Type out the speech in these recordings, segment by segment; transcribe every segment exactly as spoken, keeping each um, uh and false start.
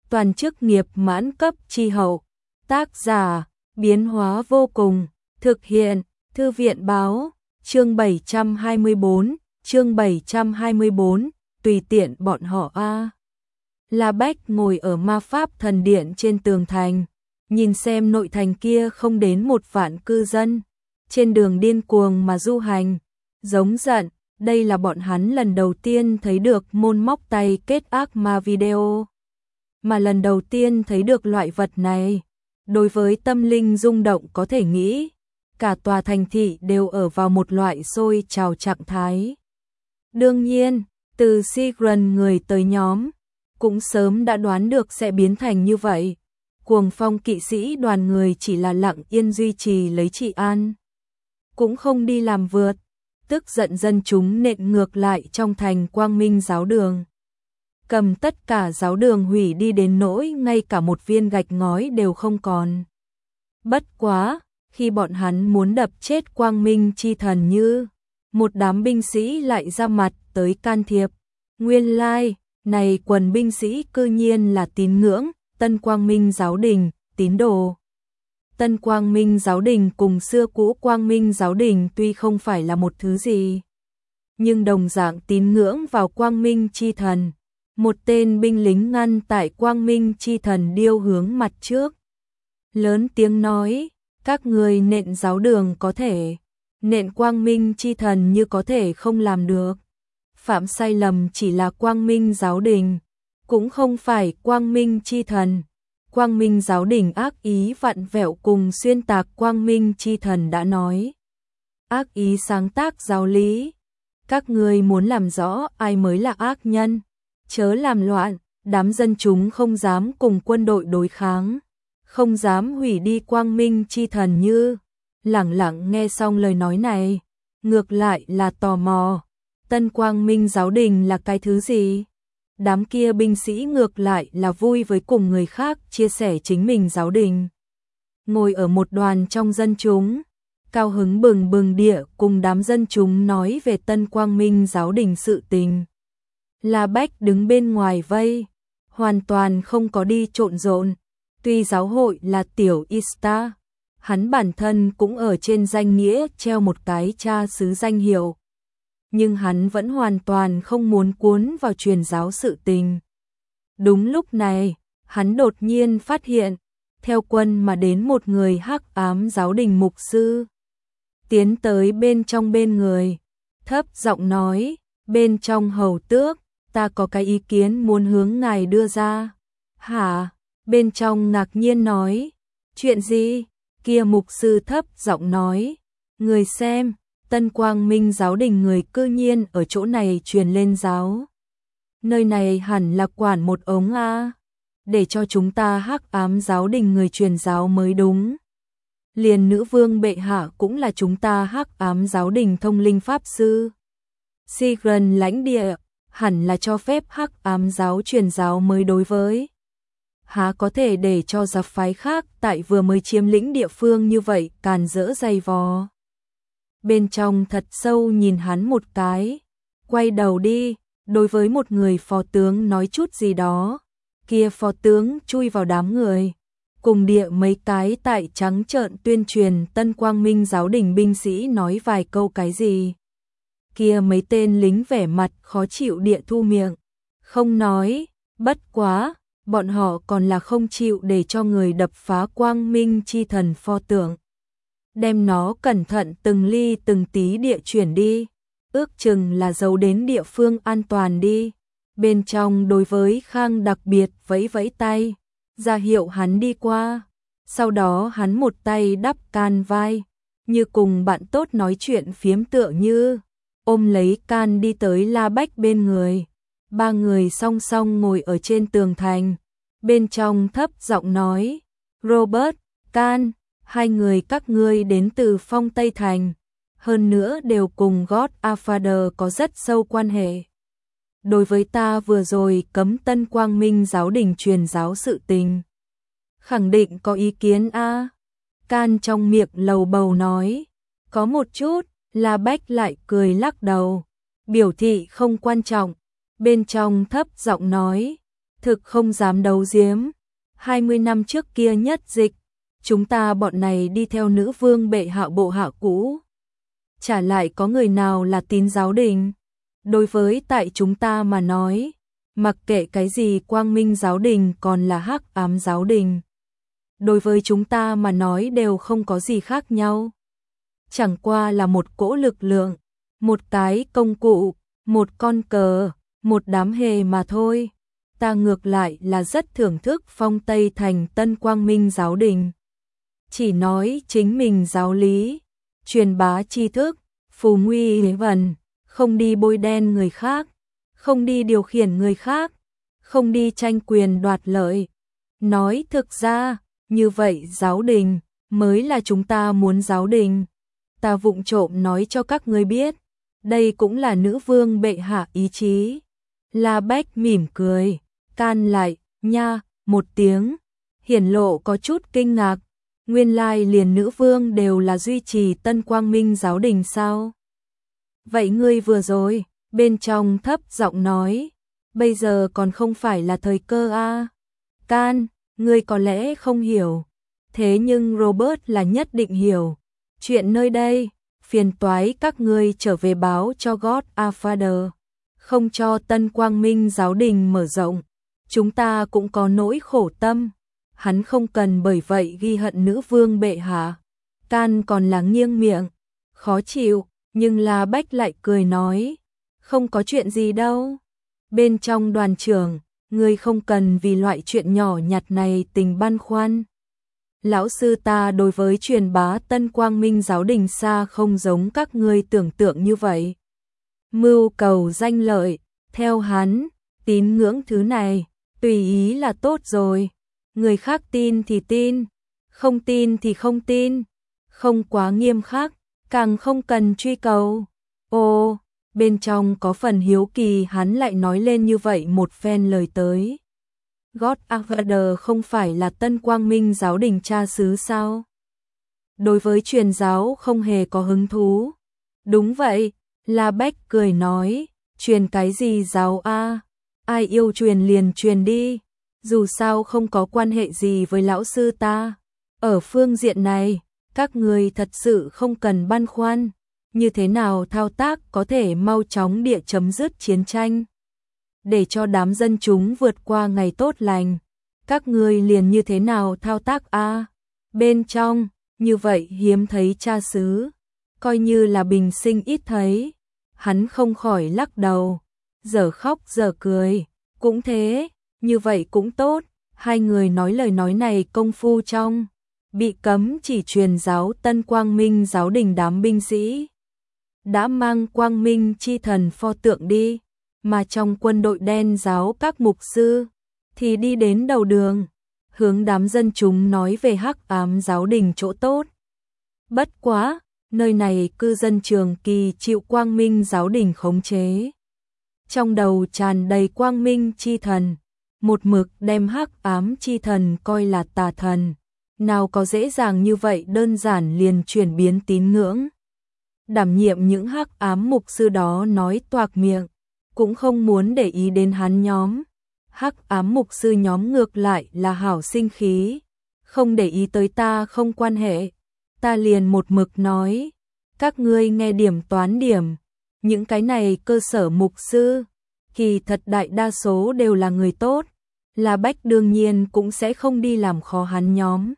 toàn chức nghiệp mãn cấp chi hậu. Tác giả, biến hóa vô cùng, thực hiện, Thư viện báo, chương bảy trăm hai mươi bốn, chương bảy trăm hai mươi bốn, tùy tiện bọn họ a. La Bách ngồi ở ma pháp thần điện trên tường thành, nhìn xem nội thành kia không đến một vạn cư dân, trên đường điên cuồng mà du hành, giống giận, đây là bọn hắn lần đầu tiên thấy được môn móc tay kết ác ma video. Mà lần đầu tiên thấy được loại vật này, đối với tâm linh rung động có thể nghĩ, cả tòa thành thị đều ở vào một loại sôi trào trạng thái. Đương nhiên, từ Sigrun người tới nhóm, cũng sớm đã đoán được sẽ biến thành như vậy. Cuồng phong kỵ sĩ đoàn người chỉ là lặng yên duy trì lấy trị an, cũng không đi làm vượt, tức giận dân chúng nện ngược lại trong thành Quang Minh giáo đường. Cầm tất cả giáo đường hủy đi đến nỗi ngay cả một viên gạch ngói đều không còn. Bất quá, khi bọn hắn muốn đập chết Quang Minh chi thần như, một đám binh sĩ lại ra mặt tới can thiệp. Nguyên lai, này quần binh sĩ cư nhiên là tín ngưỡng, Tân Quang Minh giáo đình, tín đồ. Tân Quang Minh giáo đình cùng xưa cũ Quang Minh giáo đình tuy không phải là một thứ gì, nhưng đồng dạng tín ngưỡng vào Quang Minh chi thần. Một tên binh lính ngăn tại Quang Minh chi thần điêu hướng mặt trước. Lớn tiếng nói, các người nện giáo đường có thể, nện Quang Minh chi thần như có thể không làm được. Phạm sai lầm chỉ là Quang Minh giáo đình, cũng không phải Quang Minh chi thần. Quang Minh giáo đình ác ý vặn vẹo cùng xuyên tạc Quang Minh chi thần đã nói. Ác ý sáng tác giáo lý. Các người muốn làm rõ ai mới là ác nhân, chớ làm loạn, đám dân chúng không dám cùng quân đội đối kháng, không dám hủy đi Quang Minh chi thần như. Lẳng lặng nghe xong lời nói này, ngược lại là tò mò, Tân Quang Minh giáo đình là cái thứ gì? Đám kia binh sĩ ngược lại là vui với cùng người khác chia sẻ chính mình giáo đình. Ngồi ở một đoàn trong dân chúng, cao hứng bừng bừng địa cùng đám dân chúng nói về Tân Quang Minh giáo đình sự tình. La Bách đứng bên ngoài vây, hoàn toàn không có đi trộn rộn. Tuy giáo hội là tiểu Ista, hắn bản thân cũng ở trên danh nghĩa treo một cái cha xứ danh hiệu, nhưng hắn vẫn hoàn toàn không muốn cuốn vào truyền giáo sự tình. Đúng lúc này, hắn đột nhiên phát hiện, theo quân mà đến một người hắc ám giáo đình mục sư. Tiến tới bên trong bên người, thấp giọng nói, bên trong hầu tước, ta có cái ý kiến muốn hướng ngài đưa ra. Hả? Bên trong ngạc nhiên nói, chuyện gì? Kia mục sư thấp giọng nói, người xem, Tân Quang Minh giáo đình người cư nhiên ở chỗ này truyền lên giáo. Nơi này hẳn là quản một ống a, để cho chúng ta hắc ám giáo đình người truyền giáo mới đúng. Liền nữ vương bệ hạ cũng là chúng ta hắc ám giáo đình thông linh pháp sư. Sigrun lãnh địa, hẳn là cho phép hắc ám giáo truyền giáo mới đối với. Há có thể để cho giặc phái khác tại vừa mới chiếm lĩnh địa phương như vậy càn rỡ dày vò. Bên trong thật sâu nhìn hắn một cái, quay đầu đi, đối với một người phó tướng nói chút gì đó. Kia phó tướng chui vào đám người, cùng địa mấy cái tại trắng trợn tuyên truyền Tân Quang Minh giáo đình binh sĩ nói vài câu cái gì. Kia mấy tên lính vẻ mặt khó chịu địa thu miệng, không nói, bất quá, bọn họ còn là không chịu để cho người đập phá Quang Minh chi thần pho tượng. Đem nó cẩn thận từng ly từng tí địa chuyển đi, ước chừng là giấu đến địa phương an toàn đi. Bên trong đối với Khang đặc biệt vẫy vẫy tay, ra hiệu hắn đi qua. Sau đó hắn một tay đắp can vai, như cùng bạn tốt nói chuyện phiếm tựa như, ôm lấy can đi tới La Bách bên người. Ba người song song ngồi ở trên tường thành, bên trong thấp giọng nói, Robert, Can, hai người các ngươi đến từ Phong Tây Thành, hơn nữa đều cùng Godfather có rất sâu quan hệ. Đối với ta vừa rồi cấm Tân Quang Minh giáo đình truyền giáo sự tình, khẳng định có ý kiến a. Can trong miệng lầu bầu nói, có một chút. La Bách lại cười lắc đầu, biểu thị không quan trọng. Bên trong thấp giọng nói, thực không dám đấu giếm. hai mươi năm trước kia nhất dịch, chúng ta bọn này đi theo nữ vương bệ hạ bộ hạ cũ. Chả lại có người nào là tín giáo đình. Đối với tại chúng ta mà nói, mặc kệ cái gì quang minh giáo đình còn là hắc ám giáo đình. Đối với chúng ta mà nói đều không có gì khác nhau. Chẳng qua là một cỗ lực lượng, một cái công cụ, một con cờ, một đám hề mà thôi. Ta ngược lại là rất thưởng thức phong Tây thành Tân Quang Minh giáo đình. Chỉ nói chính mình giáo lý, truyền bá tri thức, phù nguy hế vần, không đi bôi đen người khác, không đi điều khiển người khác, không đi tranh quyền đoạt lợi. Nói thực ra, như vậy giáo đình mới là chúng ta muốn giáo đình. Ta vụng trộm nói cho các ngươi biết, đây cũng là nữ vương bệ hạ ý chí. La Bách mỉm cười, can lại, nha, một tiếng, hiển lộ có chút kinh ngạc. Nguyên lai liền nữ vương đều là duy trì Tân Quang Minh giáo đình sao? Vậy ngươi vừa rồi, bên trong thấp giọng nói, bây giờ còn không phải là thời cơ a. À? Can, ngươi có lẽ không hiểu, thế nhưng Robert là nhất định hiểu. Chuyện nơi đây, phiền toái các ngươi trở về báo cho God a Father, không cho Tân Quang Minh giáo đình mở rộng. Chúng ta cũng có nỗi khổ tâm. Hắn không cần bởi vậy ghi hận nữ vương bệ hạ. Can còn là nghiêng miệng, khó chịu, nhưng La Bách lại cười nói, không có chuyện gì đâu. Bên trong đoàn trưởng, ngươi không cần vì loại chuyện nhỏ nhặt này tình băn khoăn. Lão sư ta đối với truyền bá Tân Quang Minh giáo đình xa không giống các ngươi tưởng tượng như vậy. Mưu cầu danh lợi, theo hắn, tín ngưỡng thứ này, tùy ý là tốt rồi. Người khác tin thì tin, không tin thì không tin, không quá nghiêm khắc, càng không cần truy cầu. Ô, bên trong có phần hiếu kỳ hắn lại nói lên như vậy một phen lời tới. God Father không phải là Tân Quang Minh giáo đình cha xứ sao? Đối với truyền giáo không hề có hứng thú. Đúng vậy, La Bách cười nói, truyền cái gì giáo a? Ai yêu truyền liền truyền đi. Dù sao không có quan hệ gì với lão sư ta. Ở phương diện này, các người thật sự không cần băn khoăn. Như thế nào thao tác có thể mau chóng địa chấm dứt chiến tranh, để cho đám dân chúng vượt qua ngày tốt lành. Các người liền như thế nào thao tác a? À? Bên trong, như vậy hiếm thấy cha xứ, coi như là bình sinh ít thấy. Hắn không khỏi lắc đầu, giờ khóc giờ cười, cũng thế. Như vậy cũng tốt, hai người nói lời nói này công phu trong, bị cấm chỉ truyền giáo Tân Quang Minh giáo đình đám binh sĩ. Đã mang Quang Minh chi thần pho tượng đi, mà trong quân đội đen giáo các mục sư, thì đi đến đầu đường, hướng đám dân chúng nói về hắc ám giáo đình chỗ tốt. Bất quá, nơi này cư dân trường kỳ chịu Quang Minh giáo đình khống chế. Trong đầu tràn đầy Quang Minh chi thần. Một mực đem hắc ám chi thần coi là tà thần, nào có dễ dàng như vậy đơn giản liền chuyển biến tín ngưỡng. Đảm nhiệm những hắc ám mục sư đó nói toạc miệng, cũng không muốn để ý đến hắn nhóm. Hắc ám mục sư nhóm ngược lại là hảo sinh khí, không để ý tới ta không quan hệ. Ta liền một mực nói, các ngươi nghe điểm toán điểm, những cái này cơ sở mục sư, kỳ thật đại đa số đều là người tốt. La Bách đương nhiên cũng sẽ không đi làm khó hắn nhóm.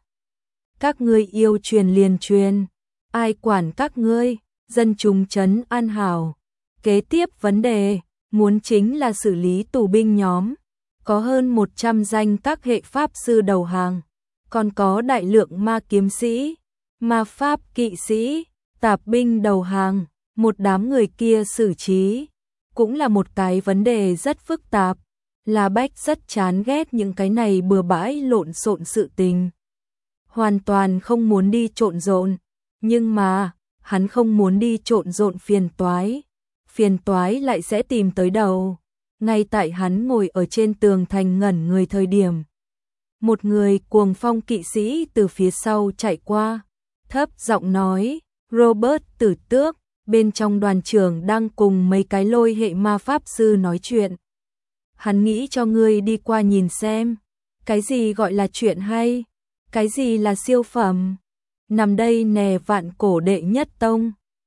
Các ngươi yêu truyền liền truyền, ai quản các ngươi, dân chúng trấn an hảo. Kế tiếp vấn đề, muốn chính là xử lý tù binh nhóm. Có hơn một trăm danh các hệ pháp sư đầu hàng, còn có đại lượng ma kiếm sĩ, ma pháp kỵ sĩ, tạp binh đầu hàng, một đám người kia xử trí. Cũng là một cái vấn đề rất phức tạp. La Bách rất chán ghét những cái này bừa bãi lộn xộn sự tình. Hoàn toàn không muốn đi trộn rộn, nhưng mà, hắn không muốn đi trộn rộn phiền toái. Phiền toái lại sẽ tìm tới đầu. Ngay tại hắn ngồi ở trên tường thành ngẩn người thời điểm. Một người cuồng phong kỵ sĩ từ phía sau chạy qua, thấp giọng nói, Robert Tử Tước, bên trong đoàn trưởng đang cùng mấy cái lôi hệ ma pháp sư nói chuyện. hắn nghĩ cho ngươi đi qua nhìn xem. Cái gì gọi là chuyện hay? Cái gì là siêu phẩm? Nằm đây nè vạn cổ đệ nhất tông.